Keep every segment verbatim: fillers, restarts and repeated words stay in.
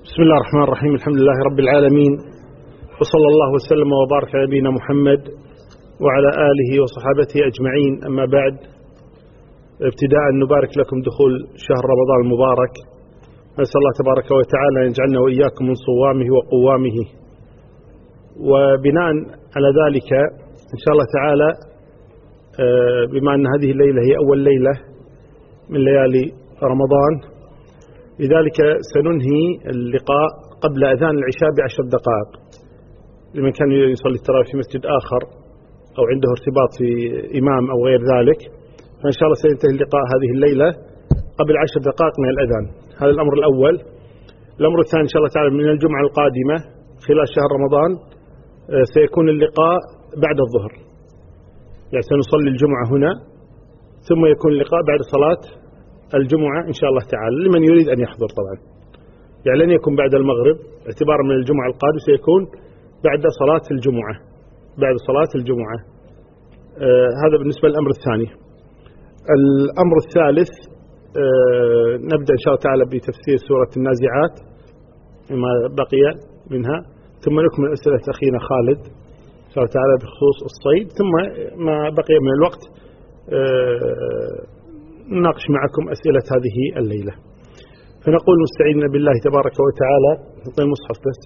بسم الله الرحمن الرحيم. الحمد لله رب العالمين، وصلى الله وسلم وبارك على نبينا محمد وعلى آله وصحابته أجمعين. أما بعد، ابتداء نبارك لكم دخول شهر رمضان المبارك، نسأل الله تبارك وتعالى أن يجعلنا وإياكم من صوامه وقوامه. وبناء على ذلك إن شاء الله تعالى، بما أن هذه الليلة هي أول ليلة من ليالي رمضان، لذلك سننهي اللقاء قبل أذان العشاء بعشر دقائق لمن كان يصلي التراويح في مسجد آخر أو عنده ارتباط في إمام أو غير ذلك، فإن شاء الله سينتهي اللقاء هذه الليلة قبل عشر دقائق من الأذان. هذا الأمر الأول. الأمر الثاني إن شاء الله تعالى من الجمعة القادمة خلال شهر رمضان سيكون اللقاء بعد الظهر، يعني سنصلي الجمعة هنا ثم يكون اللقاء بعد صلاة الجمعة إن شاء الله تعالى لمن يريد أن يحضر. طبعا يعني لن يكون بعد المغرب، اعتبارا من الجمعة القادمة سيكون بعد صلاة الجمعة بعد صلاة الجمعة. آه هذا بالنسبة للأمر الثاني. الأمر الثالث، آه نبدأ إن شاء الله تعالى بتفسير سورة النازعات ما بقي منها، ثم نكمل أسئلة أخينا خالد إن شاء الله تعالى بخصوص الصيد، ثم ما بقي من الوقت آه نناقش معكم أسئلة هذه الليلة. فنقول مستعيننا بالله تبارك وتعالى. نعطي المصحف بس.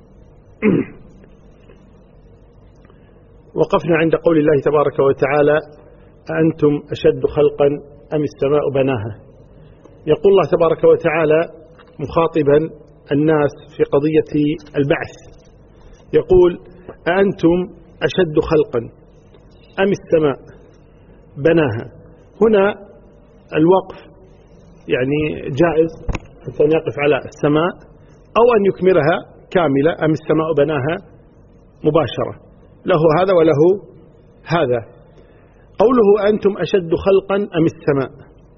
وقفنا عند قول الله تبارك وتعالى: أأنتم أشد خلقا أم السماء بناها. يقول الله تبارك وتعالى مخاطبا الناس في قضية البعث، يقول: أأنتم أشد خلقا أم السماء بناها. هنا الوقف يعني جائز أن يقف على السماء أو أن يكملها كاملة: أم السماء بناها مباشرة، له هذا وله هذا. قوله أنتم أشد خلقا أم السماء،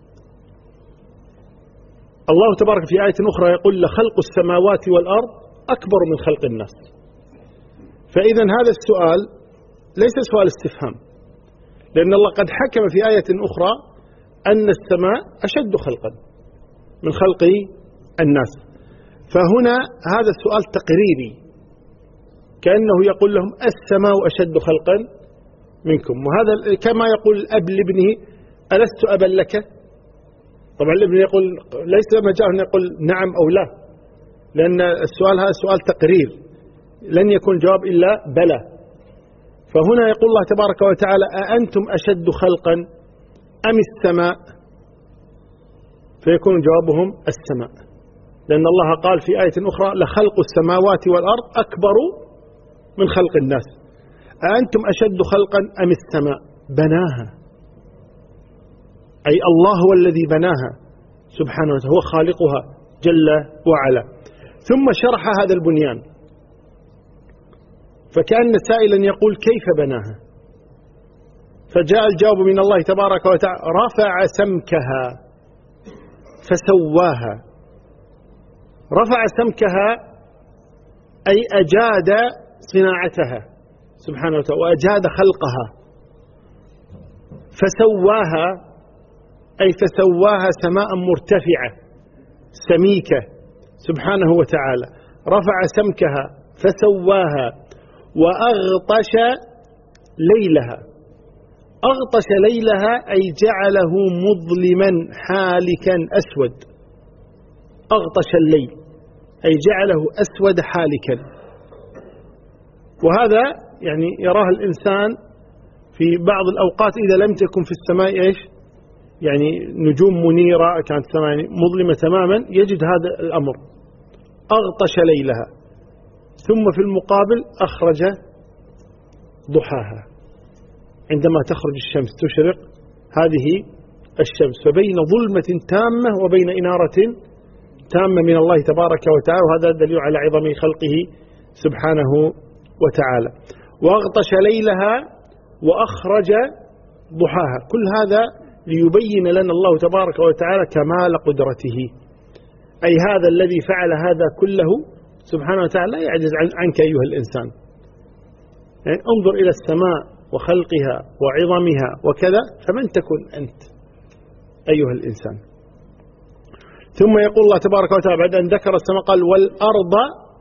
الله تبارك في آية أخرى يقول: لخلق السماوات والأرض أكبر من خلق الناس. فإذا هذا السؤال ليس سؤال استفهام، لأن الله قد حكم في آية أخرى أن السماء أشد خلقا من خلق الناس. فهنا هذا السؤال تقريري، كأنه يقول لهم السماء أشد خلقا منكم. وهذا كما يقول الأب لابنه: ألست أبا لك؟ طبعا الابن يقول ليس مجال أن يقول نعم أو لا، لأن السؤال هذا سؤال تقرير، لن يكون الجواب إلا بلى. فهنا يقول الله تبارك وتعالى: أأنتم أشد خلقا أم السماء؟ فيكون جوابهم السماء، لأن الله قال في آية أخرى: لخلق السماوات والأرض أكبر من خلق الناس. أأنتم أشد خلقا أم السماء بناها، أي الله هو الذي بناها سبحانه وتعالى، هو خالقها جل وعلا. ثم شرح هذا البنيان، فكأن سائلا يقول: كيف بناها؟ فجاء الجواب من الله تبارك وتعالى: رفع سمكها فسواها. رفع سمكها أي أجاد صناعتها سبحانه وتعالى وأجاد خلقها. فسواها أي فسواها سماء مرتفعة سميكة سبحانه وتعالى. رفع سمكها فسواها وأغطش ليلها. أغطش ليلها أي جعله مظلما حالكا أسود. أغطش الليل أي جعله أسود حالكا. وهذا يعني يراه الإنسان في بعض الأوقات إذا لم تكن في السماء إيش يعني نجوم منيرة، كانت السماء مظلمة تماما، يجد هذا الأمر. أغطش ليلها. ثم في المقابل أخرج ضحاها، عندما تخرج الشمس تشرق هذه الشمس، فبين ظلمة تامة وبين إنارة تامة من الله تبارك وتعالى، وهذا دليل على عظم خلقه سبحانه وتعالى. وأغطش ليلها وأخرج ضحاها، كل هذا ليبين لنا الله تبارك وتعالى كمال قدرته، أي هذا الذي فعل هذا كله سبحانه وتعالى لا يعجز عنك أيها الإنسان. يعني انظر إلى السماء وخلقها وعظمها وكذا، فمن تكن أنت أيها الإنسان؟ ثم يقول الله تبارك وتعالى بعد أن ذكر السماء قال والأرض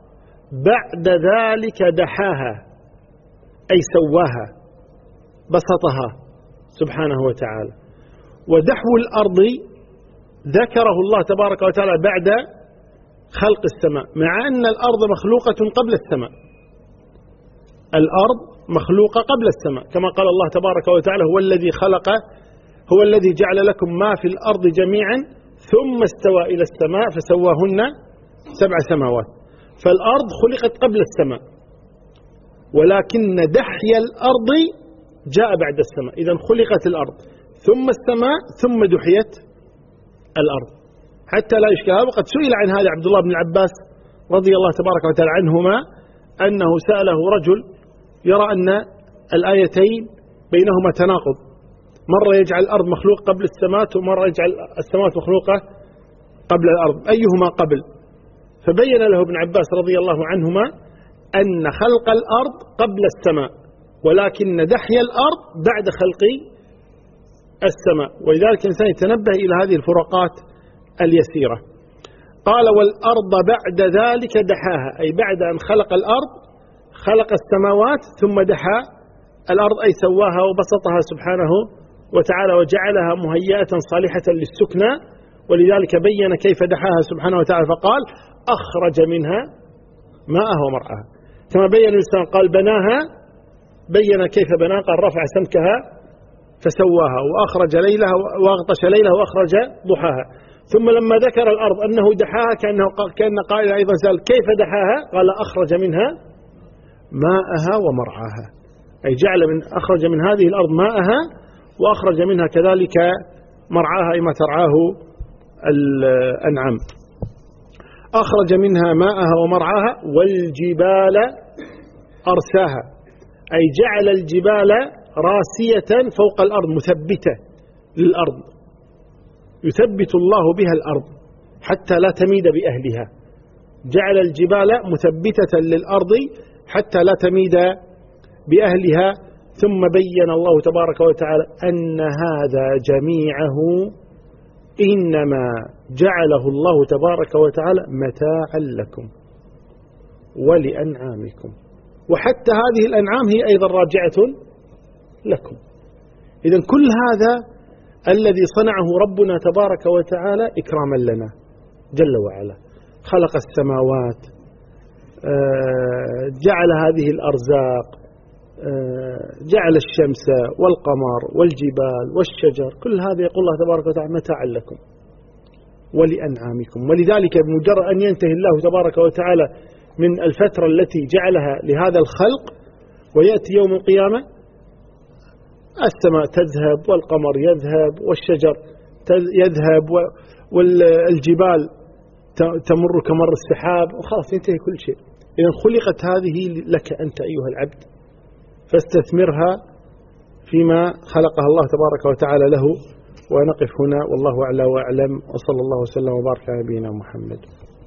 بعد ذلك دحاها، أي سواها بسطها سبحانه وتعالى. ودحو الأرض ذكره الله تبارك وتعالى بعد خلق السماء، مع أن الأرض مخلوقة قبل السماء. الأرض مخلوقة قبل السماء، كما قال الله تبارك وتعالى هو الذي خلق هو الذي جعل لكم ما في الأرض جميعا ثم استوى إلى السماء فسواهن سبع سماوات. فالأرض خلقت قبل السماء، ولكن دحي الأرض جاء بعد السماء. إذن خلقت الأرض ثم السماء ثم دحيت الأرض حتى لا يشكل. وقد سئل عن هذا عبد الله بن العباس رضي الله تبارك وتعالى عنهما، أنه سأله رجل يرى أن الآيتين بينهما تناقض، مرة يجعل الأرض مخلوق قبل السماء ومرة يجعل السماء مخلوقة قبل الأرض، أيهما قبل؟ فبين له ابن عباس رضي الله عنهما أن خلق الأرض قبل السماء، ولكن دحي الأرض بعد خلق السماء. ولذلك الإنسان يتنبه إلى هذه الفروقات اليسيرة. قال والأرض بعد ذلك دحاها، أي بعد أن خلق الأرض خلق السماوات ثم دحى الأرض، أي سواها وبسطها سبحانه وتعالى وجعلها مهيئة صالحة للسكنى. ولذلك بين كيف دحاها سبحانه وتعالى فقال أخرج منها ماءها ومرعاها، كما بين الإنسان قال بناها، بين كيف بناها قال رفع سمكها فسواها وأخرج ليلها وأغطش ليلها وأخرج ضحاها. ثم لما ذكر الأرض أنه دحاها كأنه كأن قائل أيضا سأل كيف دحاها، قال أخرج منها ماءها ومرعاها، أي جعل من أخرج من هذه الأرض ماءها وأخرج منها كذلك مرعاها، أي ما ترعاه الأنعام. أخرج منها ماءها ومرعاها والجبال أرساها، أي جعل الجبال راسية فوق الأرض مثبتة للأرض، يثبت الله بها الأرض حتى لا تميد بأهلها. جعل الجبال مثبتة للأرض حتى لا تميد بأهلها. ثم بين الله تبارك وتعالى أن هذا جميعه إنما جعله الله تبارك وتعالى متاعا لكم ولأنعامكم، وحتى هذه الأنعام هي أيضا راجعة لكم. إذن كل هذا الذي صنعه ربنا تبارك وتعالى إكراما لنا جل وعلا. خلق السماوات، جعل هذه الأرزاق، جعل الشمس والقمر والجبال والشجر، كل هذا يقول الله تبارك وتعالى متاعا لكم ولأنعامكم. ولذلك بمجرد أن ينتهي الله تبارك وتعالى من الفترة التي جعلها لهذا الخلق ويأتي يوم القيامة، السماء تذهب والقمر يذهب والشجر يذهب والجبال تمر كمر السحاب وخلاص ينتهي كل شيء. إذن خلقت هذه لك أنت أيها العبد، فاستثمرها فيما خلقها الله تبارك وتعالى له. ونقف هنا والله أعلى وأعلم، وصلى الله وسلم وبارك على نبينا محمد.